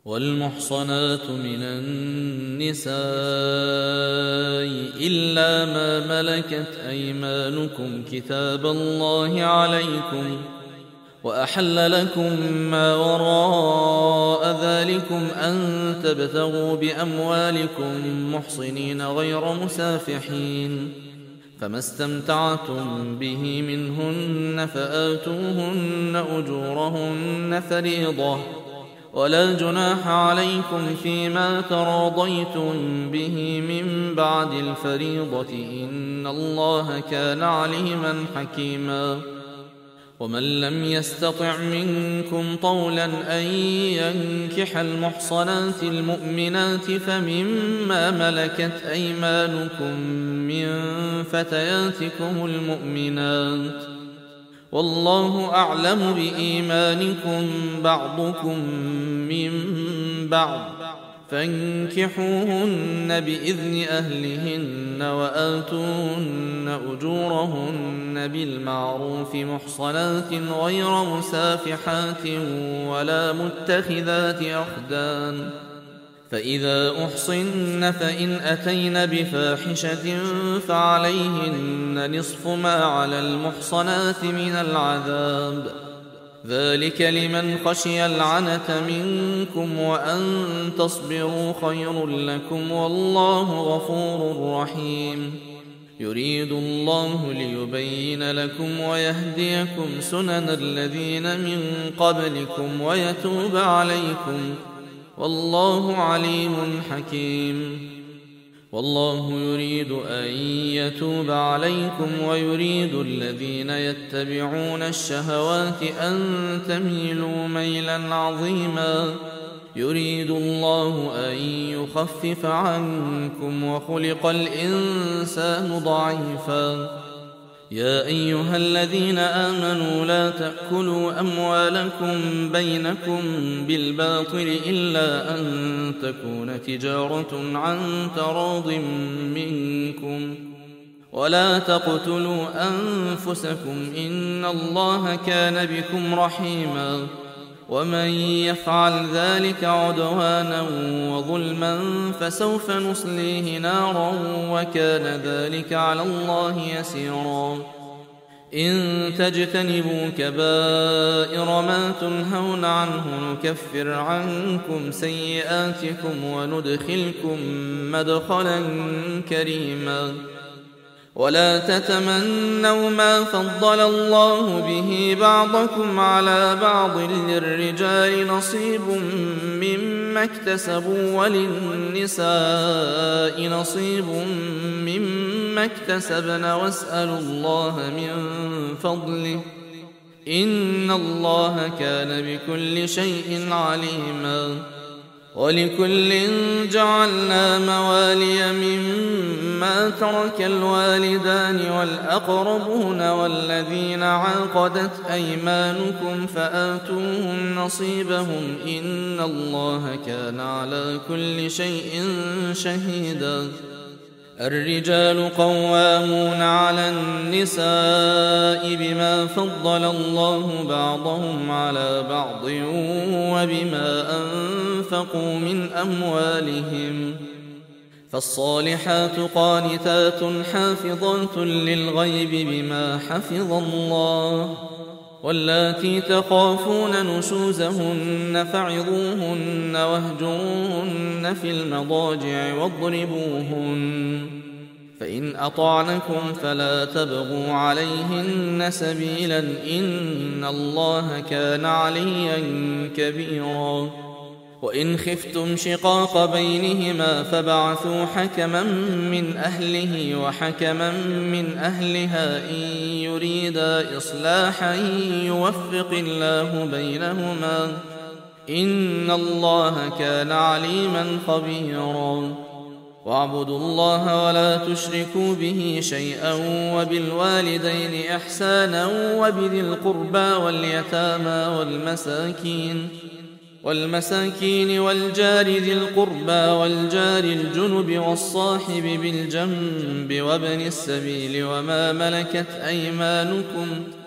والمحصنات من النساء إلا ما ملكت أيمانكم كتاب الله عليكم، وأحل لكم ما وراء ذلكم أن تبتغوا بأموالكم محصنين غير مسافحين، فما استمتعتم به منهن فآتوهن أجورهن فريضة، ولا جناح عليكم فيما تراضيتم به من بعد الفريضة، إن الله كان عليما حكيما. ومن لم يستطع منكم طولا أن ينكح المحصنات المؤمنات فمما ملكت أيمانكم من فتياتكم المؤمنات، والله أعلم بإيمانكم بعضكم من بعض، فانكحوهن بإذن أهلهن وآتوهن أجورهن بالمعروف محصنات غير مسافحات ولا متخذات أخدان، فإذا أحصن فإن أتين بفاحشة فعليهن نصف ما على المحصنات من العذاب، ذلك لمن خشي العنة منكم، وأن تصبروا خير لكم، والله غفور رحيم. يريد الله ليبين لكم ويهديكم سنن الذين من قبلكم ويتوب عليكم، والله عليم حكيم. والله يريد أن يتوب عليكم ويريد الذين يتبعون الشهوات أن تميلوا ميلا عظيما، يريد الله أن يخفف عنكم وخلق الإنسان ضعيفا. يا أيها الذين آمنوا لا تأكلوا أموالكم بينكم بالباطل إلا أن تكون تجارة عن تراض منكم، ولا تقتلوا أنفسكم إن الله كان بكم رحيما، ومن يفعل ذلك عدوانا وظلما فسوف نصليه نارا وكان ذلك على الله يسيرا. إن تجتنبوا كبائر ما تنهون عنه نكفر عنكم سيئاتكم وندخلكم مدخلا كريما. ولا تتمنوا ما فضل الله به بعضكم على بعض، للرجال نصيب مما اكتسبوا وللنساء نصيب مما اكتسبن، واسألوا الله من فضله إن الله كان بكل شيء عليما. ولكل جعلنا موالي مما ترك الوالدان والأقربون والذين عقدت أيمانكم فآتوهم نصيبهم إن الله كان على كل شيء شهيدا. الرجال قوامون على النساء بما فضل الله بعضهم على بعض وبما أنفقوا من أموالهم، فالصالحات قانتات حافظات للغيب بما حفظ الله، واللاتي تخافون نشوزهن فعظوهن واهجروهن في المضاجع واضربوهن، فإن أطعنكم فلا تبغوا عليهن سبيلا إن الله كان عليا كبيرا. وإن خفتم شقاق بينهما فبعثوا حكما من أهله وحكما من أهلها إن يريدا إصلاحا يوفق الله بينهما إن الله كان عليما خبيرا. واعبدوا الله ولا تشركوا به شيئا، وبالوالدين إحسانا وبذي القربى واليتامى والمساكين والجار ذي القربى والجار الجنب والصاحب بالجنب وابن السبيل وما ملكت أيمانكم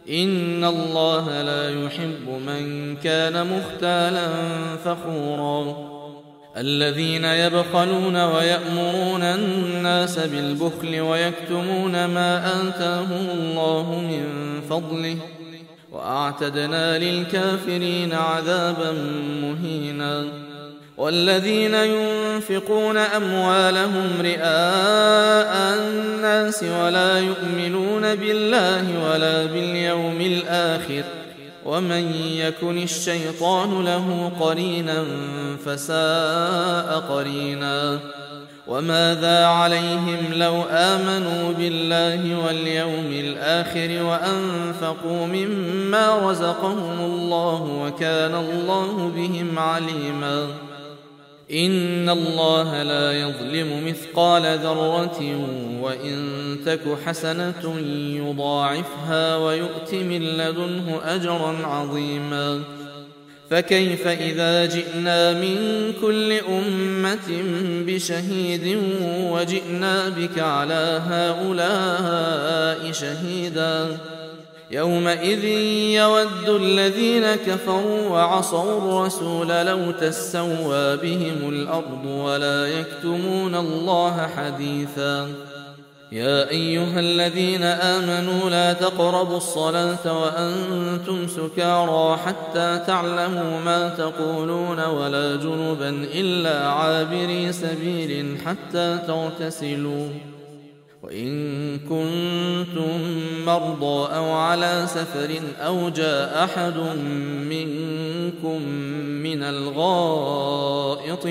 إن الله لا يحب من كان مختالا فخورا الذين يبخلون ويأمرون الناس بالبخل ويكتمون ما آتاهم الله من فضله وأعتدنا للكافرين عذابا مهينا والذين ينفقون أموالهم رئاء الناس ولا يؤمنون بالله ولا باليوم الآخر ومن يكن الشيطان له قرينا فساء قرينا وماذا عليهم لو آمنوا بالله واليوم الآخر وأنفقوا مما رزقهم الله وكان الله بهم عليما إن الله لا يظلم مثقال ذرة وإن تك حسنة يضاعفها ويؤت من لدنه أجرا عظيما فكيف إذا جئنا من كل أمة بشهيد وجئنا بك على هؤلاء شهيدا يومئذ يود الذين كفروا وعصوا الرسول لو تسوى بهم الأرض ولا يكتمون الله حديثا يا أيها الذين آمنوا لا تقربوا الصلاة وأنتم سكارى حتى تعلموا ما تقولون ولا جنبا إلا عابري سبيل حتى تغتسلوا وإن كنتم مرضى أو على سفر أو جاء أحد منكم من الغائط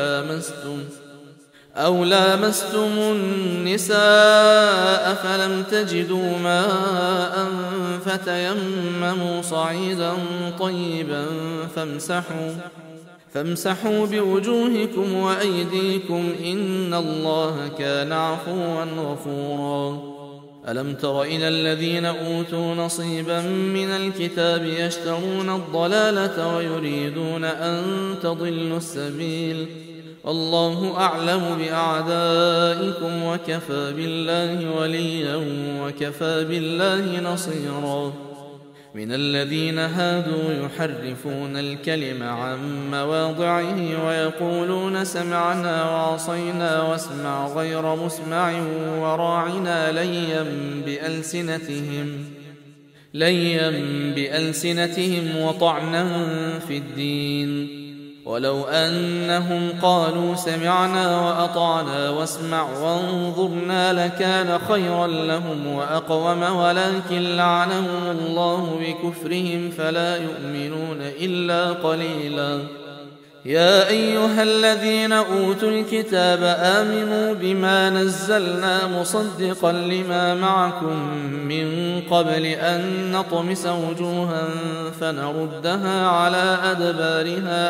أو لامستم النساء فلم تجدوا ماء فتيمموا صعيدا طيبا فامسحوا بوجوهكم وأيديكم إن الله كان عفوا غفورا ألم تر إلى الذين أوتوا نصيبا من الكتاب يشترون الضلالة ويريدون أن تضلوا السبيل والله أعلم بأعدائكم وكفى بالله وليا وكفى بالله نصيرا من الذين هادوا يحرفون الكلم عن مواضعه ويقولون سمعنا وعصينا واسمع غير مسمع وراعنا ليا بألسنتهم وطعنا في الدين ولو أنهم قالوا سمعنا وأطعنا واسمع وانظرنا لكان خيرا لهم وأقوم ولكن لعنهم الله بكفرهم فلا يؤمنون إلا قليلا يا أيها الذين أوتوا الكتاب آمنوا بما نزلنا مصدقا لما معكم من قبل أن نطمس وجوها فنردها على أدبارها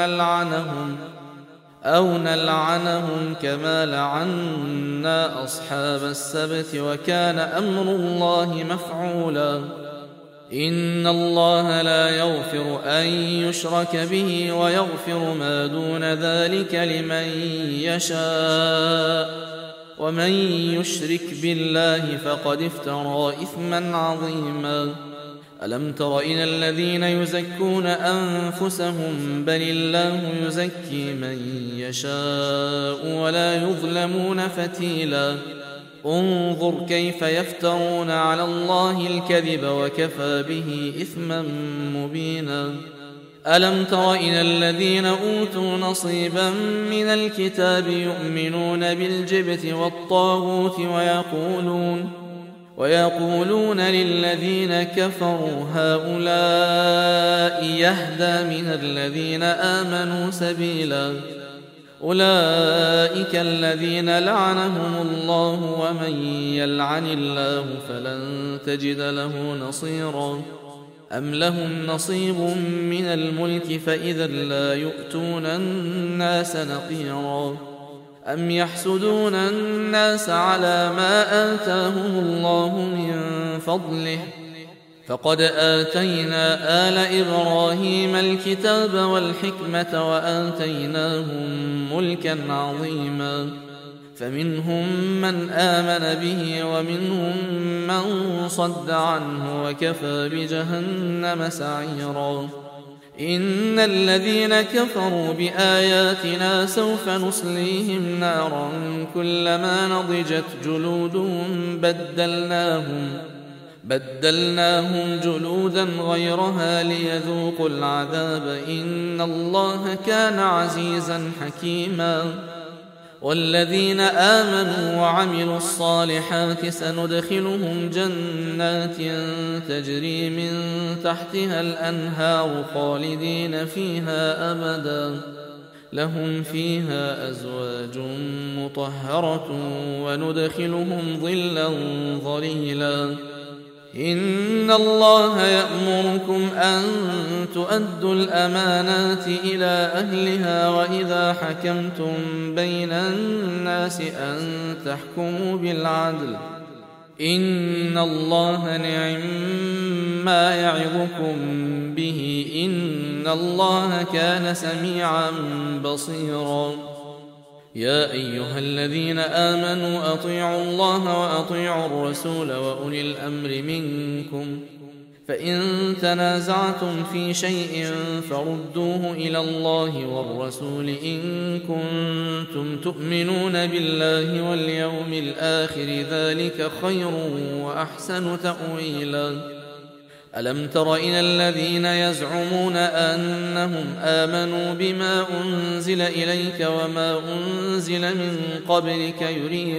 أو نلعنهم كما لعنا أصحاب السبت وكان أمر الله مفعولا إن الله لا يغفر أن يشرك به ويغفر ما دون ذلك لمن يشاء ومن يشرك بالله فقد افترى إثما عظيما ألم تر إلى الذين يزكون أنفسهم بل الله يزكي من يشاء ولا يظلمون فتيلا انظر كيف يفترون على الله الكذب وكفى به إثما مبينا ألم تر إلى الذين أوتوا نصيبا من الكتاب يؤمنون بالجبت والطاغوت ويقولون للذين كفروا هؤلاء يهدى من الذين آمنوا سبيلا أولئك الذين لعنهم الله ومن يلعن الله فلن تجد له نصيرا أم لهم نصيب من الملك فإذا لا يؤتون الناس نقيرا أم يحسدون الناس على ما آتاهم الله من فضله فقد آتينا آل إبراهيم الكتاب والحكمة وآتيناهم ملكا عظيما فمنهم من آمن به ومنهم من صد عنه وكفى بجهنم سعيرا. إن الذين كفروا بآياتنا سوف نصليهم نارا كلما نضجت جلودهم بدلناهم جلودا غيرها ليذوقوا العذاب إن الله كان عزيزا حكيما. والذين آمنوا وعملوا الصالحات سندخلهم جنات تجري من تحتها الأنهار خالدين فيها أبدا لهم فيها أزواج مطهرة وندخلهم ظلا ظليلا. إن الله يأمركم أن تؤدوا الأمانات إلى أهلها وإذا حكمتم بين الناس أن تحكموا بالعدل إن الله نعما يعظكم به إن الله كان سميعا بصيرا. يا أيها الذين آمنوا أطيعوا الله وأطيعوا الرسول وأولي الأمر منكم فإن تنازعتم في شيء فردوه إلى الله والرسول إن كنتم تؤمنون بالله واليوم الآخر ذلك خير وأحسن تأويلا. ألم تر إلى الذين يزعمون أنهم آمنوا بما أنزل إليك وما أنزل من قبلك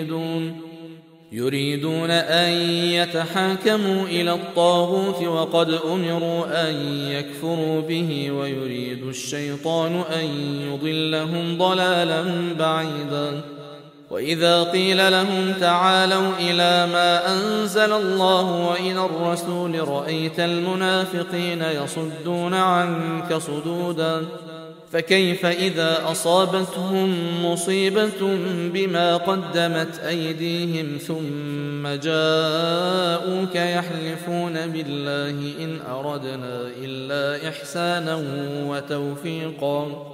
يريدون أن يتحاكموا إلى الطاغوت وقد أمروا أن يكفروا به ويريد الشيطان أن يضلهم ضلالا بعيدا. وإذا قيل لهم تعالوا إلى ما أنزل الله وإلى الرسول رأيت المنافقين يصدون عنك صدودا. فكيف إذا أصابتهم مصيبة بما قدمت أيديهم ثم جاءوك يحلفون بالله إن أردنا إلا إحسانا وتوفيقا.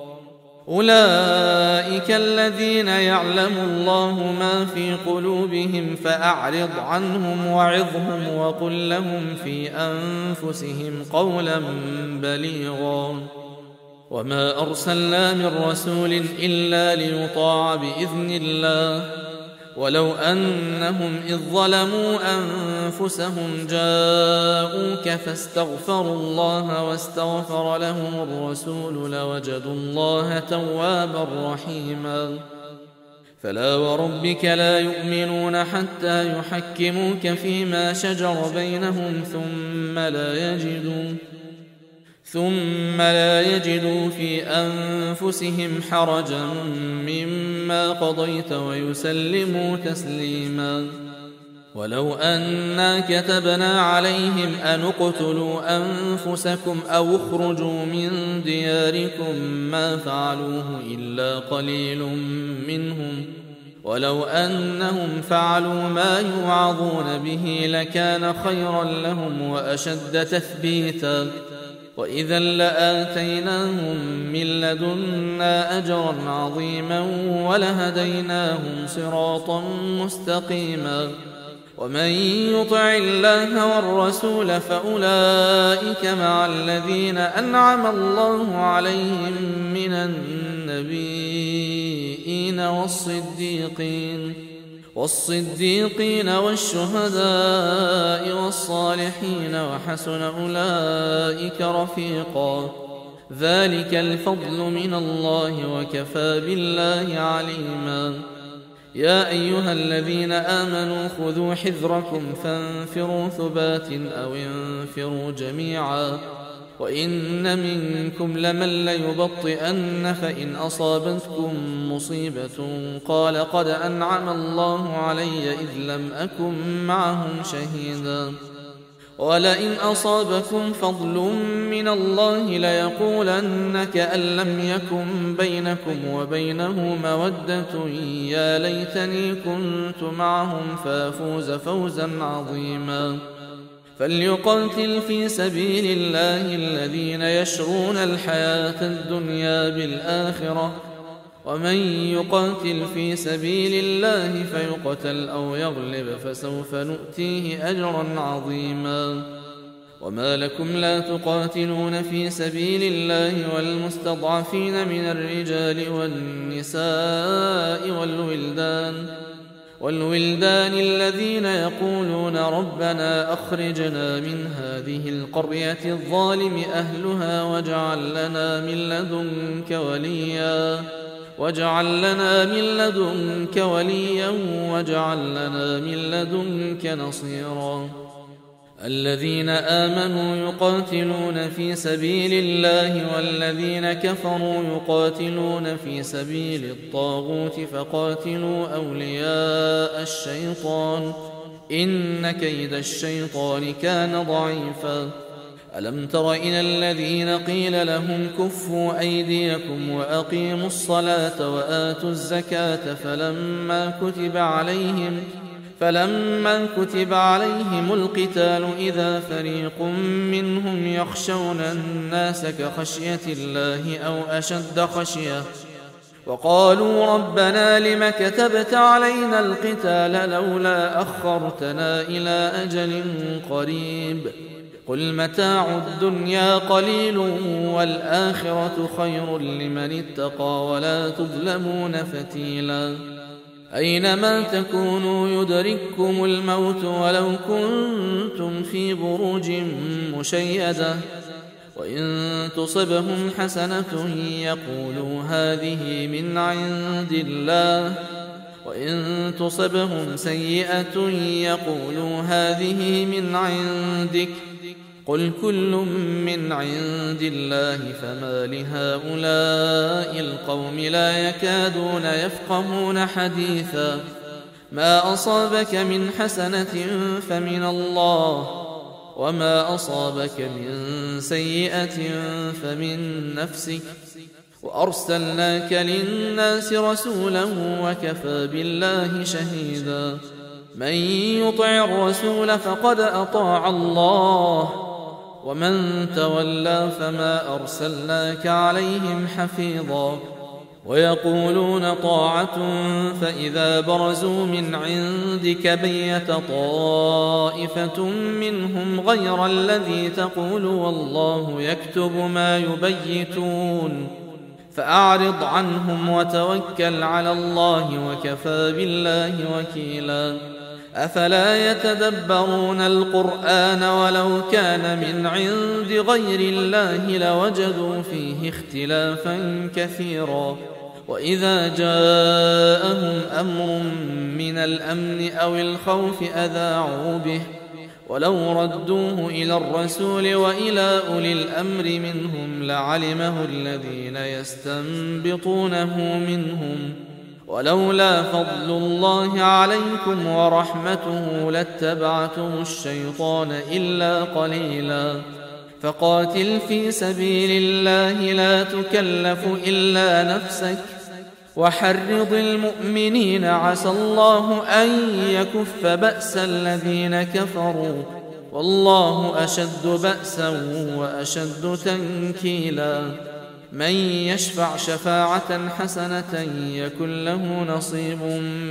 أولئك الذين يعلم الله ما في قلوبهم فأعرض عنهم وعظهم وقل لهم في أنفسهم قولا بليغا. وما أرسلنا من رسول إلا ليطاع بإذن الله ولو أنهم إذ ظلموا أنفسهم جاءوك فاستغفروا الله واستغفر لهم الرسول لوجدوا الله توابا رحيما. فلا وربك لا يؤمنون حتى يحكموك فيما شجر بينهم ثم لا يجدوا في أنفسهم حرجا مما قضيت ويسلموا تسليما. ولو أنا كتبنا عليهم أن اقتلوا أنفسكم أو اخرجوا من دياركم ما فعلوه إلا قليل منهم ولو أنهم فعلوا ما يوعظون به لكان خيرا لهم وأشد تثبيتا. وإذا لآتيناهم من لدنا أجرا عظيما ولهديناهم صراطا مستقيما. ومن يطع الله والرسول فأولئك مع الذين أنعم الله عليهم من النبيين والصديقين والشهداء والصالحين وحسن أولئك رفيقا. ذلك الفضل من الله وكفى بالله عليما. يا أيها الذين آمنوا خذوا حذركم فانفروا ثبات أو انفروا جميعا. وإن منكم لمن ليبطئن فإن أصابتكم مصيبة قال قد أنعم الله علي إذ لم أكن معهم شهيدا. ولئن أصابكم فضل من الله ليقولن كأن لم يكن بينكم وبينه مودة يا ليتني كنت معهم فافوز فوزا عظيما. فليقاتل في سبيل الله الذين يشرون الحياة الدنيا بالآخرة ومن يقاتل في سبيل الله فيقتل أو يغلب فسوف نؤتيه أجرا عظيما. وما لكم لا تقاتلون في سبيل الله والمستضعفين من الرجال والنساء والولدان الذين يقولون ربنا أخرجنا من هذه القرية الظالم أهلها واجعل لنا من لدنك نصيرا. الذين آمنوا يقاتلون في سبيل الله والذين كفروا يقاتلون في سبيل الطاغوت فقاتلوا أولياء الشيطان إن كيد الشيطان كان ضعيفا. ألم تر إلى الذين قيل لهم كفوا أيديكم وأقيموا الصلاة وآتوا الزكاة فلما كتب عليهم القتال إذا فريق منهم يخشون الناس كخشية الله أو أشد خشية وقالوا ربنا لم كتبت علينا القتال لولا أخرتنا إلى أجل قريب قل متاع الدنيا قليل والآخرة خير لمن اتقى ولا تظلمون فتيلا. أينما تكونوا يدرككم الموت ولو كنتم في بروج مشيدة وإن تصبهم حسنة يقولوا هذه من عند الله وإن تصبهم سيئة يقولوا هذه من عندك قل كل من عند الله فما لهؤلاء القوم لا يكادون يفقهون حديثا. ما أصابك من حسنة فمن الله وما أصابك من سيئة فمن نفسك وأرسلناك للناس رسولا وكفى بالله شهيدا. من يطع الرسول فقد أطاع الله ومن تولى فما أرسلناك عليهم حفيظا. ويقولون طاعة فإذا برزوا من عندك بيت طائفة منهم غير الذي تقول والله يكتب ما يبيتون فأعرض عنهم وتوكل على الله وكفى بالله وكيلا. أفلا يتدبرون القرآن ولو كان من عند غير الله لوجدوا فيه اختلافا كثيرا. وإذا جاءهم أمر من الأمن أو الخوف أذاعوا به ولو ردوه إلى الرسول وإلى أولي الأمر منهم لعلمه الذين يستنبطونه منهم ولولا فضل الله عليكم ورحمته لاتبعتم الشيطان إلا قليلا. فقاتل في سبيل الله لا تكلف إلا نفسك وحرض المؤمنين عسى الله أن يكف بأس الذين كفروا والله أشد بأسا وأشد تنكيلا. من يشفع شفاعة حسنة يكن له نصيب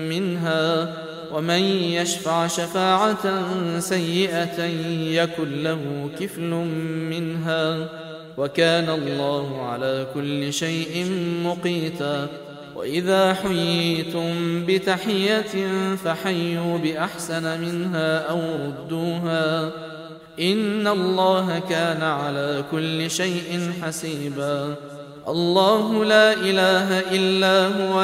منها ومن يشفع شفاعة سيئة يكن له كفل منها وكان الله على كل شيء مقيتا. وإذا حييتم بتحية فحيوا بأحسن منها أو ردوها إن الله كان على كل شيء حسيبا. الله لا إله إلا هو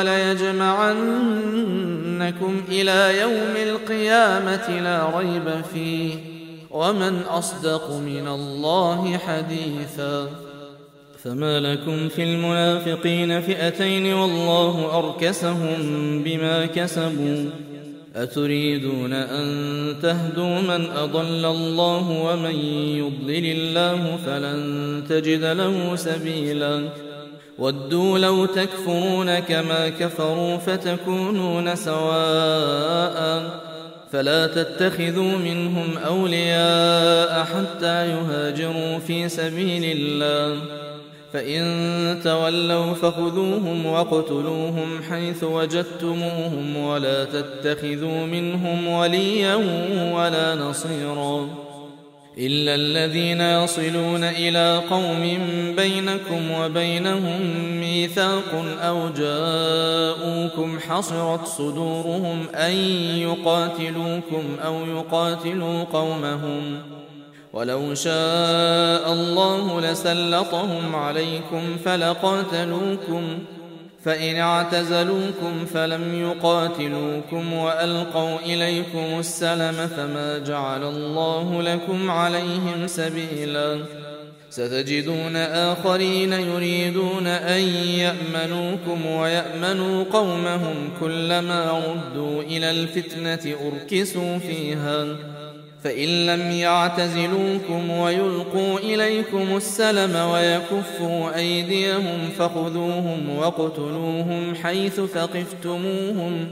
ليجمعنكم إلى يوم القيامة لا ريب فيه ومن أصدق من الله حديثا. فما لكم في المنافقين فئتين والله أركسهم بما كسبوا أتريدون أن تهدوا من أضل الله ومن يضلل الله فلن تجد له سبيلا. ودوا لو تكفرون كما كفروا فتكونون سواء فلا تتخذوا منهم أولياء حتى يهاجروا في سبيل الله فإن تولوا فخذوهم واقتلوهم حيث وجدتموهم ولا تتخذوا منهم وليا ولا نصيرا إلا الذين يصلون إلى قوم بينكم وبينهم ميثاق أو جاءوكم حصرت صدورهم أن يقاتلوكم أو يقاتلوا قومهم ولو شاء الله لسلطهم عليكم فلقاتلوكم فإن اعتزلوكم فلم يقاتلوكم وألقوا إليكم السلم فما جعل الله لكم عليهم سبيلا ستجدون آخرين يريدون أن يأمنوكم ويأمنوا قومهم كلما ردوا إلى الفتنة أركسوا فيها فإن لم يعتزلوكم ويلقوا إليكم السلم ويكفوا أيديهم فخذوهم واقتلوهم حيث ثقفتموهم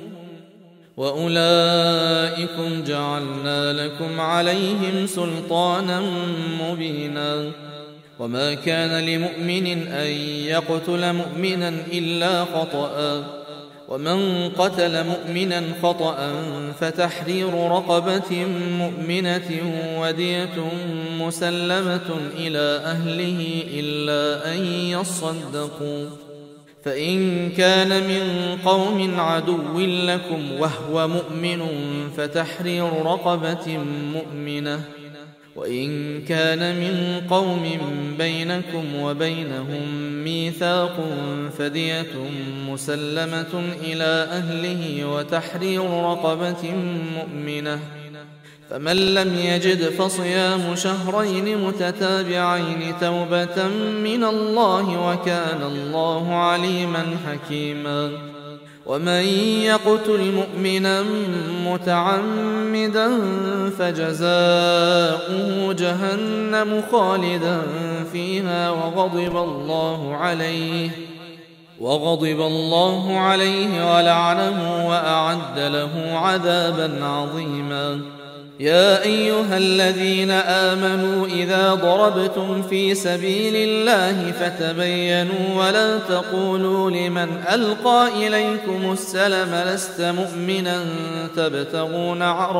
وأولئكم جعلنا لكم عليهم سلطانا مبينا وما كان لمؤمن أن يقتل مؤمنا إلا خطأ ومن قتل مؤمنا خطأ فتحرير رقبة مؤمنة ودية مسلمة إلى أهله إلا أن يصدقوا فإن كان من قوم عدو لكم وهو مؤمن فتحرير رقبة مؤمنة وإن كان من قوم بينكم وبينهم ميثاق فدية مسلمة إلى أهله وتحرير رقبة مؤمنة فمن لم يجد فصيام شهرين متتابعين توبة من الله وكان الله عليما حكيما ومن يقتل مؤمنا متعمدا فجزاؤه جهنم خالدا فيها وغضب الله عليه ولعنه وأعد له عذابا عظيما يا أيها الذين آمنوا إذا ضربتم في سبيل الله فتبينوا ولا تقولوا لمن ألقى إليكم السلم لست مؤمنا تبتغون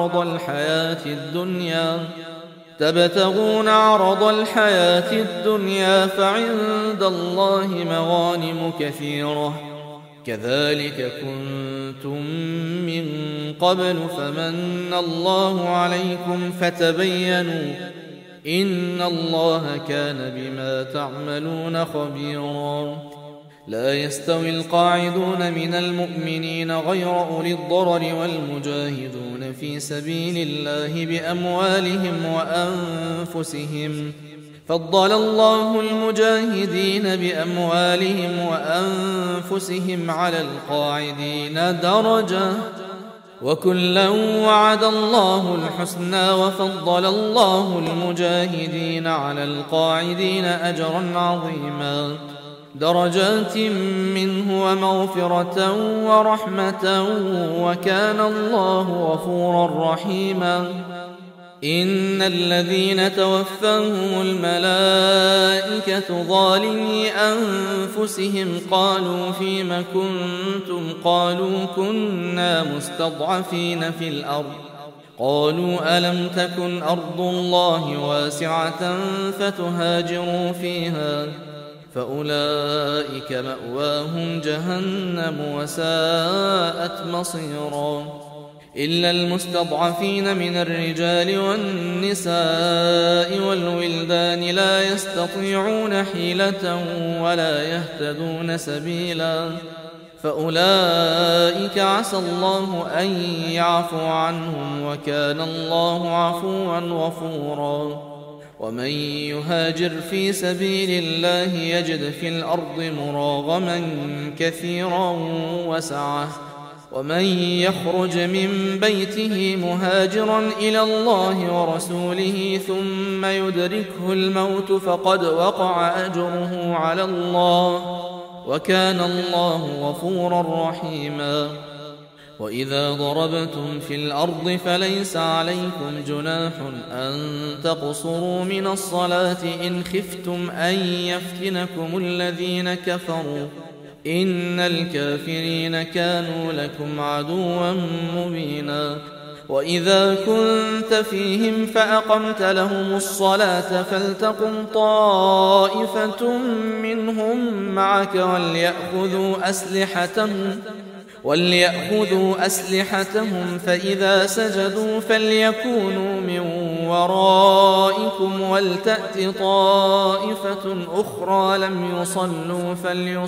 عرض الحياة الدنيا فعند الله مغانم كثيرة كذلك كنتم من قبل فمن الله عليكم فتبينوا إن الله كان بما تعملون خبيرا لا يستوي القاعدون من المؤمنين غير أولي الضرر والمجاهدون في سبيل الله بأموالهم وأنفسهم فضل الله المجاهدين بأموالهم وأنفسهم على القاعدين درجة وكلا وعد الله الحسنى وفضل الله المجاهدين على القاعدين أجرا عظيما درجات منه ومغفرة ورحمة وكان الله غفورا رحيما إن الذين توفاهم الملائكة ظالمي أنفسهم قالوا فيم كنتم قالوا كنا مستضعفين في الأرض قالوا ألم تكن أرض الله واسعة فتهاجروا فيها فأولئك مأواهم جهنم وساءت مصيرا إلا المستضعفين من الرجال والنساء والولدان لا يستطيعون حيلة ولا يهتدون سبيلا فأولئك عسى الله أن يعفو عنهم وكان الله عفوا غفورا ومن يهاجر في سبيل الله يجد في الأرض مراغما كثيرا وسعة ومن يخرج من بيته مهاجرا إلى الله ورسوله ثم يدركه الموت فقد وقع أجره على الله وكان الله غفورا رحيما وإذا ضربتم في الأرض فليس عليكم جناح أن تقصروا من الصلاة إن خفتم أن يفتنكم الذين كفروا إن الكافرين كانوا لكم عدوا مبينا. وإذا كنت فيهم فأقمت لهم الصلاة فلتقم طائفة منهم معك وليأخذوا أسلحتهم فإذا سجدوا فليكونوا من ورائكم ولتأت طائفة أخرى لم يصلوا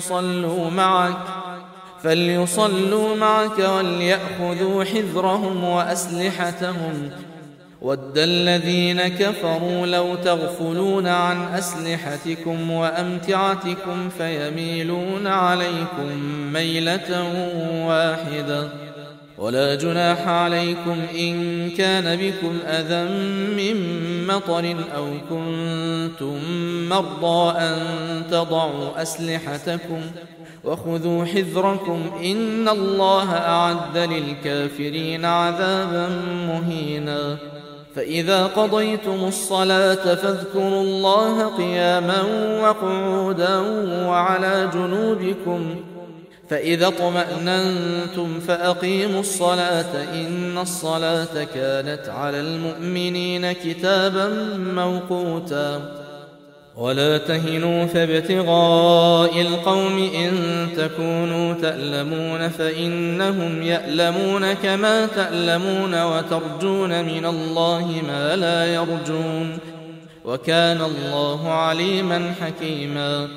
فليصلوا معك وليأخذوا حذرهم وأسلحتهم. ود الذين كفروا لو تغفلون عن أسلحتكم وأمتعتكم فيميلون عليكم ميلة واحدة. ولا جناح عليكم إن كان بكم أذى من مطر أو كنتم مرضى أن تضعوا أسلحتكم وخذوا حذركم إن الله أعد للكافرين عذابا مهينا. فإذا قضيتم الصلاة فاذكروا الله قياما وقعودا وعلى جنوبكم فإذا اطمأننتم فأقيموا الصلاة إن الصلاة كانت على المؤمنين كتابا موقوتا. ولا تهنوا في ابتغاء القوم إن تكونوا تألمون فإنهم يألمون كما تألمون وترجون من الله ما لا يرجون وكان الله عليما حكيما.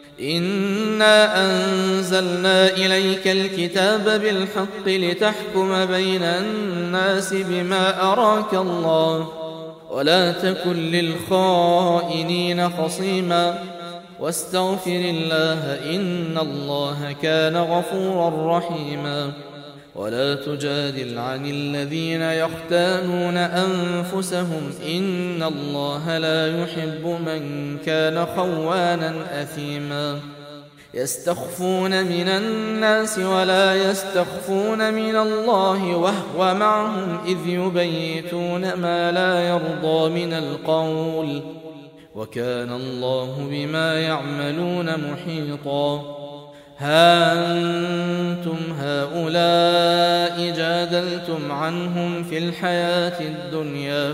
إنا أنزلنا إليك الكتاب بالحق لتحكم بين الناس بما أراك الله ولا تكن للخائنين خصيما واستغفر الله إن الله كان غفورا رحيما. ولا تجادل عن الذين يختانون أنفسهم إن الله لا يحب من كان خوانا أثيما. يستخفون من الناس ولا يستخفون من الله وهو معهم إذ يبيتون ما لا يرضى من القول وكان الله بما يعملون محيطا. ها أنتم هؤلاء جادلتم عنهم في الحياة الدنيا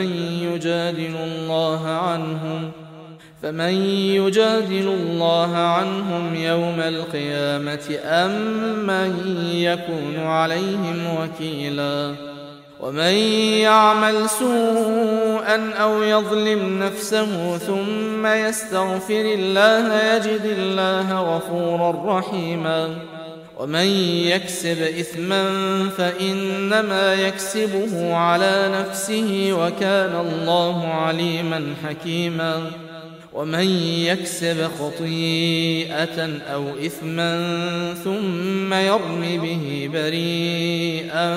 فمن يجادل الله عنهم يوم القيامة أم من يكون عليهم وكيلا. ومن يعمل سوءا أو يظلم نفسه ثم يستغفر الله يجد الله غفورا رحيما. ومن يكسب إثما فإنما يكسبه على نفسه وكان الله عليما حكيما. ومن يكسب خطيئة أو إثما ثم يرم به بريئا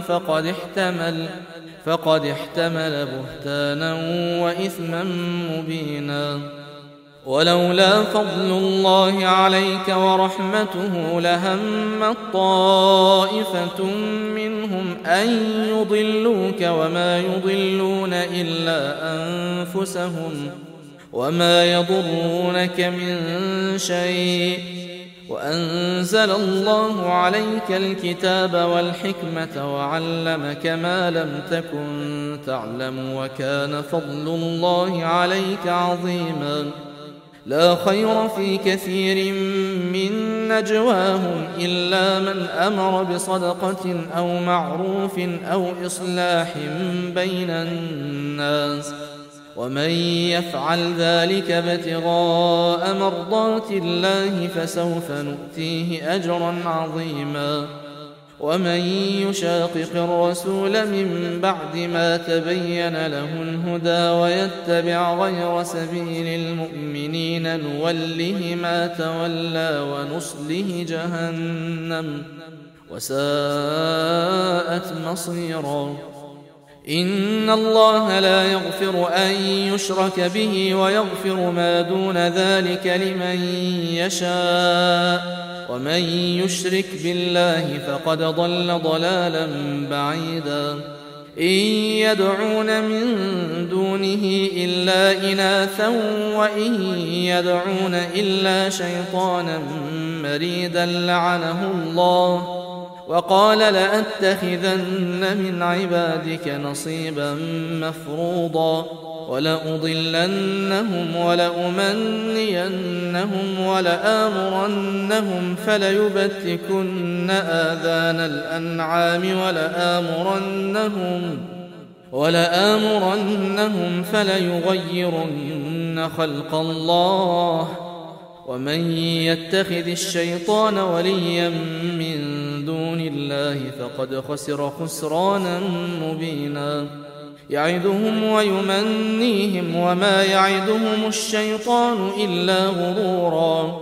فقد احتمل بهتانا وإثما مبينا. ولولا فضل الله عليك ورحمته لهمت طائفة منهم أن يضلوك وما يضلون إلا أنفسهم وما يضرونك من شيء وأنزل الله عليك الكتاب والحكمة وعلمك ما لم تكن تعلم وكان فضل الله عليك عظيما. لا خير في كثير من نجواهم إلا من أمر بصدقة أو معروف أو إصلاح بين الناس ومن يفعل ذلك ابتغاء مرضات الله فسوف نؤتيه أجرا عظيما. ومن يشاقق الرسول من بعد ما تبين له الهدى ويتبع غير سبيل المؤمنين نوله ما تولى ونصله جهنم وساءت مصيرا. إن الله لا يغفر أن يشرك به ويغفر ما دون ذلك لمن يشاء ومن يشرك بالله فقد ضل ضلالا بعيدا إن يدعون من دونه إلا إناثا وإن يدعون إلا شيطانا مريدا لعنه الله وقال لأتخذن من عبادك نصيبا مفروضا ولأضلنهم ولأمنينهم ولآمرنهم فليبتكن آذان الأنعام ولآمرنهم فليغيرن خلق الله ومن يتخذ الشيطان وليا من دون الله فقد خسر خسرانا مبينا يعدهم ويمنيهم وما يعدهم الشيطان إلا غرورا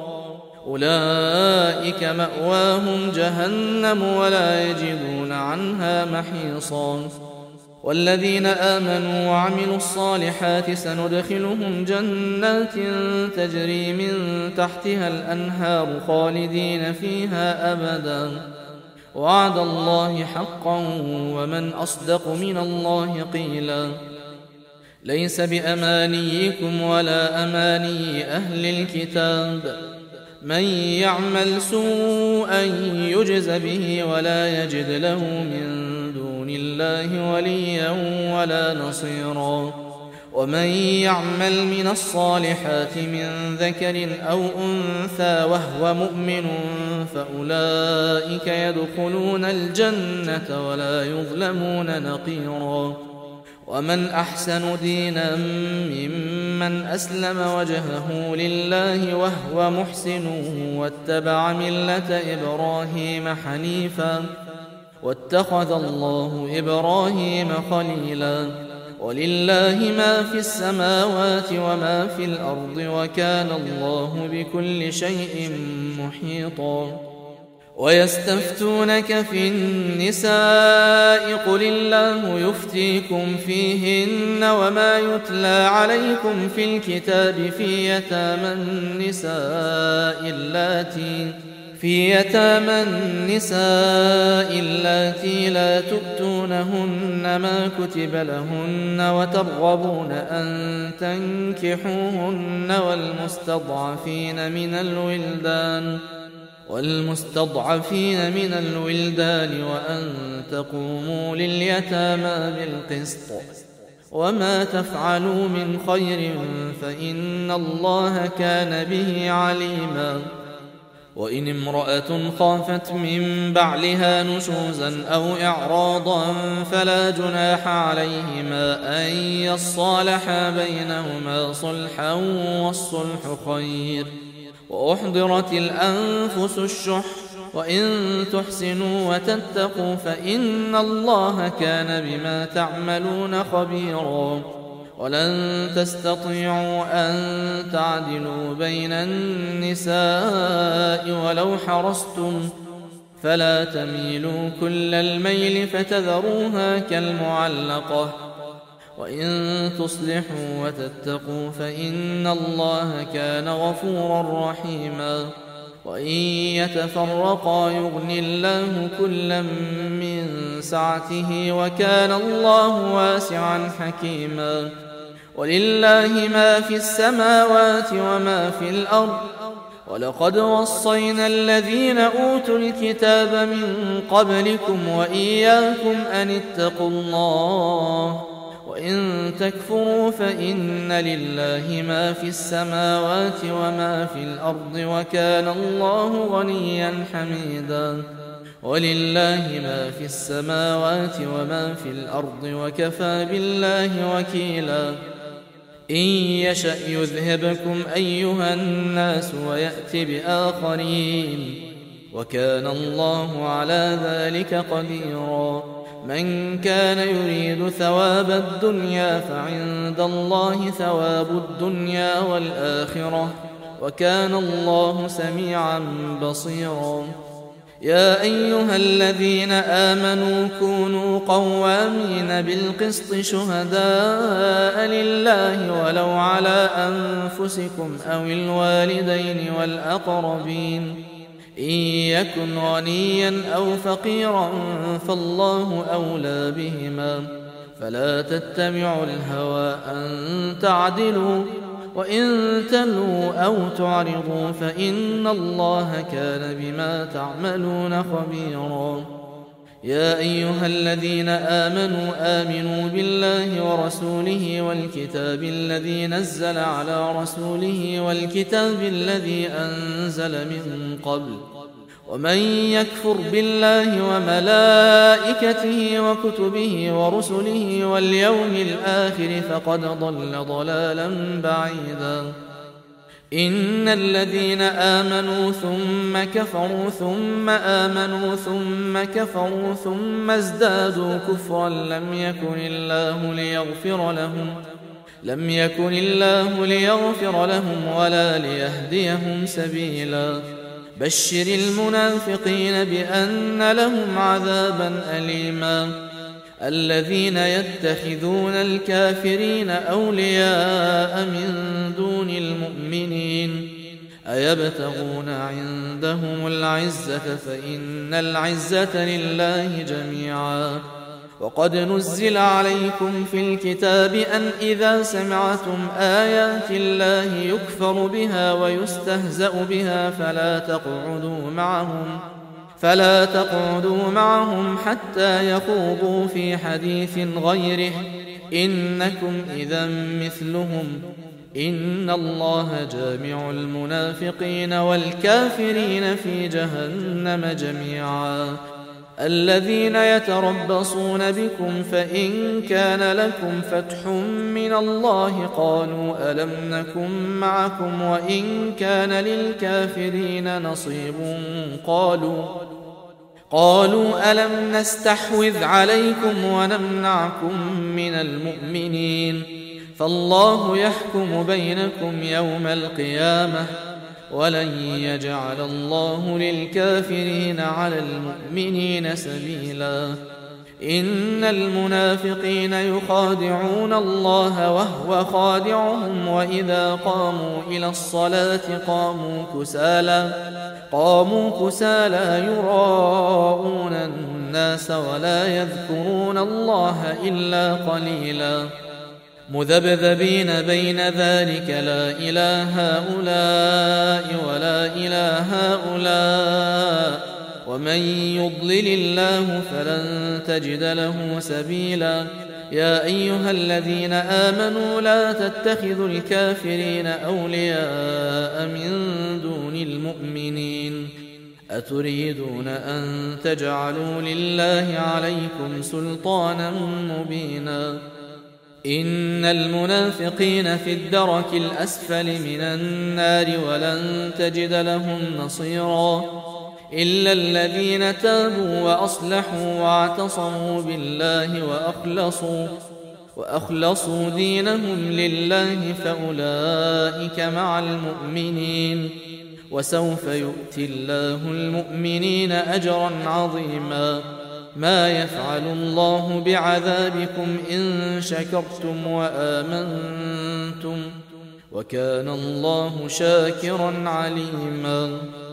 أولئك مأواهم جهنم ولا يجدون عنها محيصا والذين آمنوا وعملوا الصالحات سندخلهم جنات تجري من تحتها الأنهار خالدين فيها أبدا وعد الله حقا ومن أصدق من الله قيلا ليس بأمانيكم ولا أماني أهل الكتاب من يعمل سوءا يجز به ولا يجد له من دون الله وليا ولا نصيرا ومن يعمل من الصالحات من ذكر أو أنثى وهو مؤمن فأولئك يدخلون الجنة ولا يظلمون نقيرا ومن أحسن دينا ممن أسلم وجهه لله وهو محسن واتبع ملة إبراهيم حنيفا واتخذ الله إبراهيم خليلا ولله ما في السماوات وما في الأرض وكان الله بكل شيء محيطا ويستفتونك في النساء قل الله يفتيكم فيهن وما يتلى عليكم في الكتاب في يتامى النساء اللاتي لا تؤتونهن ما كتب لهن وترغبون أن تنكحوهن والمستضعفين من الولدان وأن تقوموا لليتامى بالقسط وما تفعلوا من خير فإن الله كان به عليما وإن امرأة خافت من بعلها نشوزا أو إعراضا فلا جناح عليهما أن يصالحا بينهما صلحا والصلح خير وأحضرت الأنفس الشح وإن تحسنوا وتتقوا فإن الله كان بما تعملون خبيرا ولن تستطيعوا أن تعدلوا بين النساء ولو حرصتم فلا تميلوا كل الميل فتذروها كالمعلقة وإن تصلحوا وتتقوا فإن الله كان غفورا رحيما وإن يتفرقا يغن الله كلا من سعته وكان الله واسعا حكيما ولله ما في السماوات وما في الأرض ولقد وصينا الذين أوتوا الكتاب من قبلكم وإياكم أن اتقوا الله وإن تكفروا فإن لله ما في السماوات وما في الأرض وكان الله غنيا حميدا ولله ما في السماوات وما في الأرض وكفى بالله وكيلا إن يشأ يذهبكم أيها الناس ويأت بآخرين وكان الله على ذلك قديرا من كان يريد ثواب الدنيا فعند الله ثواب الدنيا والآخرة وكان الله سميعا بصيرا يا أيها الذين آمنوا كونوا قوامين بالقسط شهداء لله ولو على أنفسكم أو الوالدين والأقربين إن يكن غنيا أو فقيرا فالله أولى بهما، فلا تتبعوا الهوى أن تعدلوا، وإن تلوا أو تعرضوا فإن الله كان بما تعملون خبيرا. يا أيها الذين آمنوا بالله ورسوله والكتاب الذي نزل على رسوله والكتاب الذي أنزل من قبل، ومن يكفر بالله وملائكته وكتبه ورسله واليوم الآخر فقد ضل ضلالا بعيدا. إن الذين آمنوا ثم كفروا ثم آمنوا ثم كفروا ثم ازدادوا كفرا لم يكن الله ليغفر لهم ولا ليهديهم سبيلا. بشر المنافقين بأن لهم عذابا أليما. الذين يتخذون الكافرين أولياء من دون المؤمنين أيبتغون عندهم العزة فإن العزة لله جميعا. وقد نزل عليكم في الكتاب أن إذا سمعتم آيات الله يكفر بها ويستهزأ بها فلا تقعدوا معهم حتى يخوضوا في حديث غيره إنكم إذا مثلهم إن الله جامع المنافقين والكافرين في جهنم جميعا. الذين يتربصون بكم فإن كان لكم فتح من الله قالوا ألم نكن معكم وإن كان للكافرين نصيب قالوا ألم نستحوذ عليكم ونمنعكم من المؤمنين فالله يحكم بينكم يوم القيامة ولن يجعل الله للكافرين على المؤمنين سبيلا. إن المنافقين يخادعون الله وهو خادعهم وإذا قاموا إلى الصلاة قاموا كسالى يراءون الناس ولا يذكرون الله إلا قليلا. مذبذبين بين ذلك لا إله هؤلاء ولا إله هؤلاء ومن يضلل الله فلن تجد له سبيلا. يا أيها الذين آمنوا لا تتخذوا الكافرين أولياء من دون المؤمنين أتريدون أن تجعلوا لله عليكم سلطانا مبينا. إن المنافقين في الدرك الأسفل من النار ولن تجد لهم نصيرا إلا الذين تابوا وأصلحوا واعتصموا بالله وأخلصوا دينهم لله فأولئك مع المؤمنين وسوف يؤتي الله المؤمنين أجرا عظيما. ما يفعل الله بعذابكم إن شكرتم وآمنتم وكان الله شاكرا عليما.